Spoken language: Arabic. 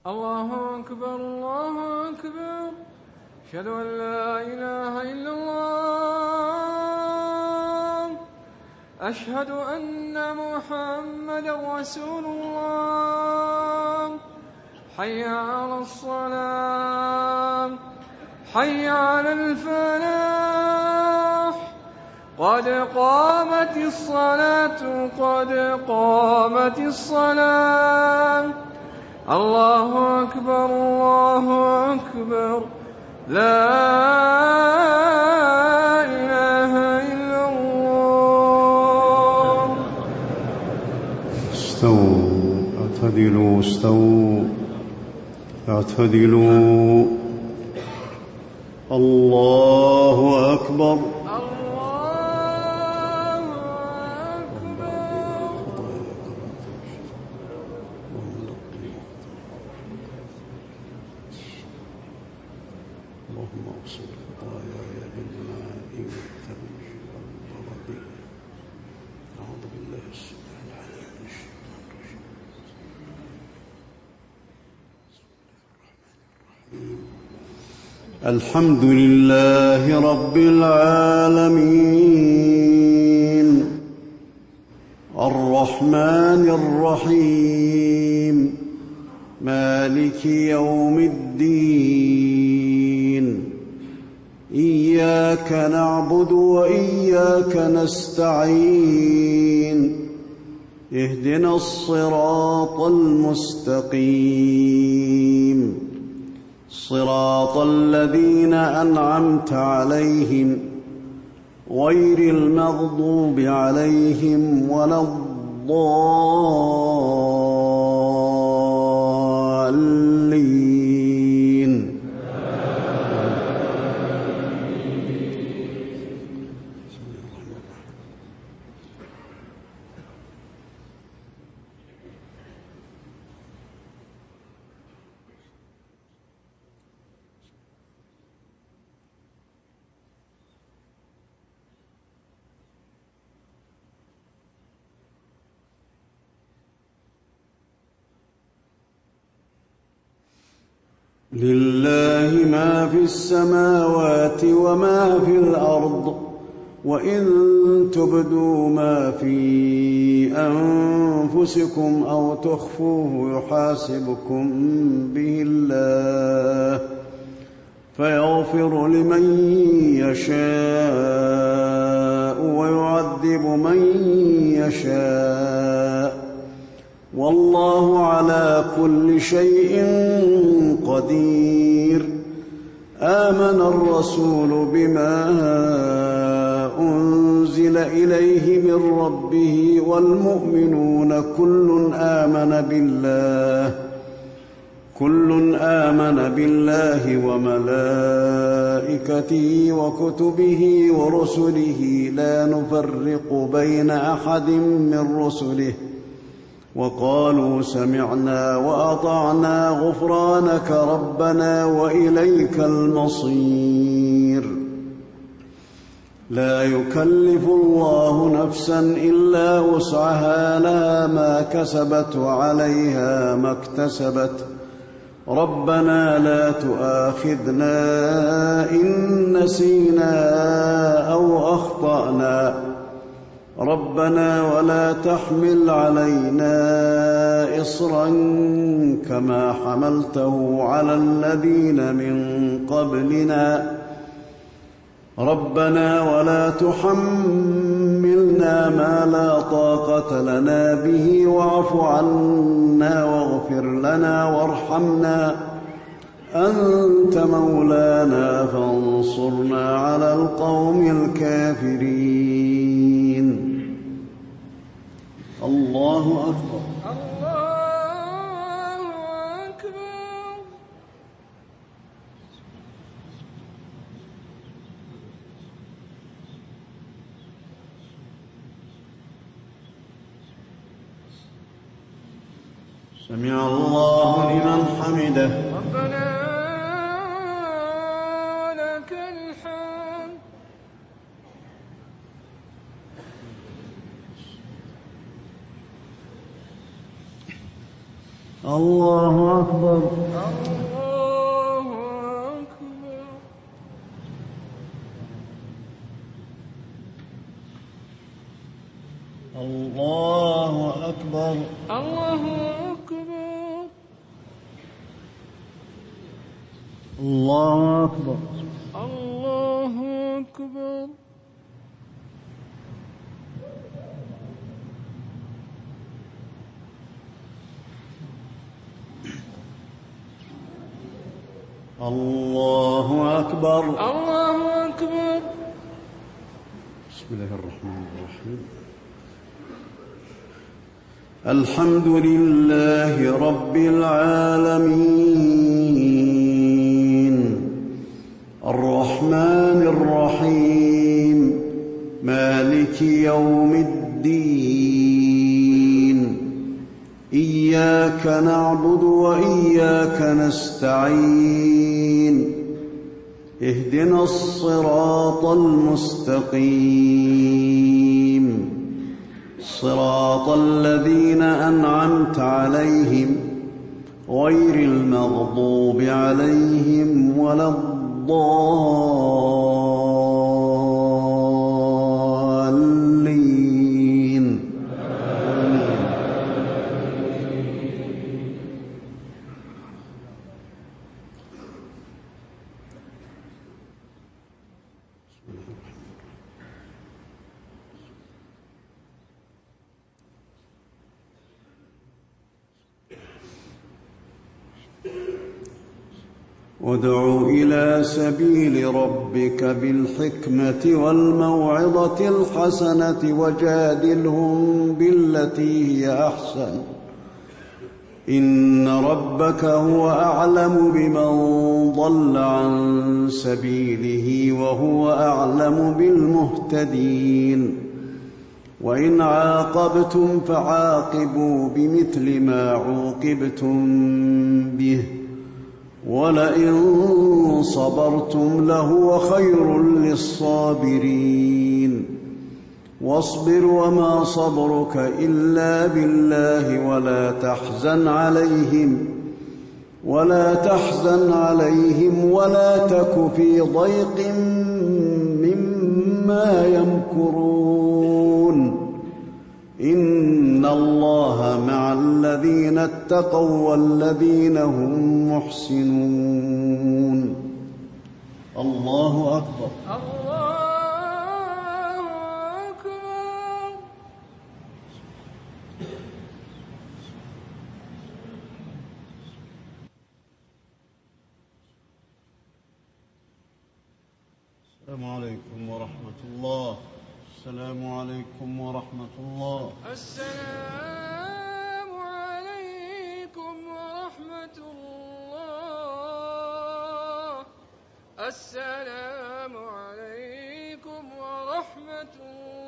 الله أكبر الله أكبر. أشهد أن لا إله إلا الله. أشهد أن محمدا رسول الله. حي على الصلاة، حي على الفلاح، قد قامت الصلاة، قد قامت الصلاة. الله أكبر الله أكبر. لا إله إلا الله. استووا اعتدلوا، استووا اعتدلوا. الله أكبر. اللهم اغسل خطاياي بالماء والثلج والبرد. أعوذ بالله السميع العليم من الشيطان الرجيم. الحمد لله رب العالمين، الرحمن الرحيم، مالك يوم الدين. إياك نعبد وإياك نستعين. اهدنا الصراط المستقيم، صراط الذين أنعمت عليهم غير المغضوب عليهم ولا الضالين. لله ما في السماوات وما في الأرض، وإن تبدوا ما في أنفسكم أو تخفوه يحاسبكم به الله، فيغفر لمن يشاء ويعذب من يشاء، والله على كل شيء قدير. آمن الرسول بما أنزل إليه من ربه والمؤمنون كل آمن بالله وملائكته وكتبه ورسله لا نفرق بين أحد من رسله، وقالوا سمعنا وأطعنا غفرانك ربنا وإليك المصير. لا يكلف الله نفسا إلا وسعها، لها ما كسبت وعليها ما اكتسبت. ربنا لا تؤاخذنا إن نسينا أو أخطأنا، ربنا ولا تحمل علينا إصرا كما حملته على الذين من قبلنا، ربنا ولا تحملنا ما لا طاقة لنا به، واعف عنا واغفر لنا وارحمنا، أنت مولانا فانصرنا على القوم الكافرين. الله أكبر. الله أكبر. سمع الله لمن حمده. ربنا ولك الحمد. الله أكبر. الله أكبر. الله أكبر. الله أكبر. الله أكبر. الله أكبر. الله أكبر. الله أكبر. بسم الله الرحمن الرحيم. الحمد لله رب العالمين الرحمن الرحيم مالك يوم الدين إياك نعبد وإياك نستعين اهدنا الصراط المستقيم صراط الذين أنعمت عليهم غير المغضوب عليهم ولا الضالين. ادع إلى سبيل ربك بالحكمة والموعظة الحسنة وجادلهم بالتي هي أحسن إن ربك هو أعلم بمن ضل عن سبيله وهو أعلم بالمهتدين. وإن عاقبتم فعاقبوا بمثل ما عوقبتم به ولئن صبرتم لهو خير للصابرين. واصبر وما صبرك إلا بالله ولا تحزن عليهم ولا تك في ضيق مما يمكرون إن الله مع الذين اتقوا والذين هم محسنون. الله أكبر. الله أكبر. السلام عليكم ورحمة الله. السلام عليكم ورحمة الله. السلام عليكم ورحمة الله. السلام عليكم ورحمة الله.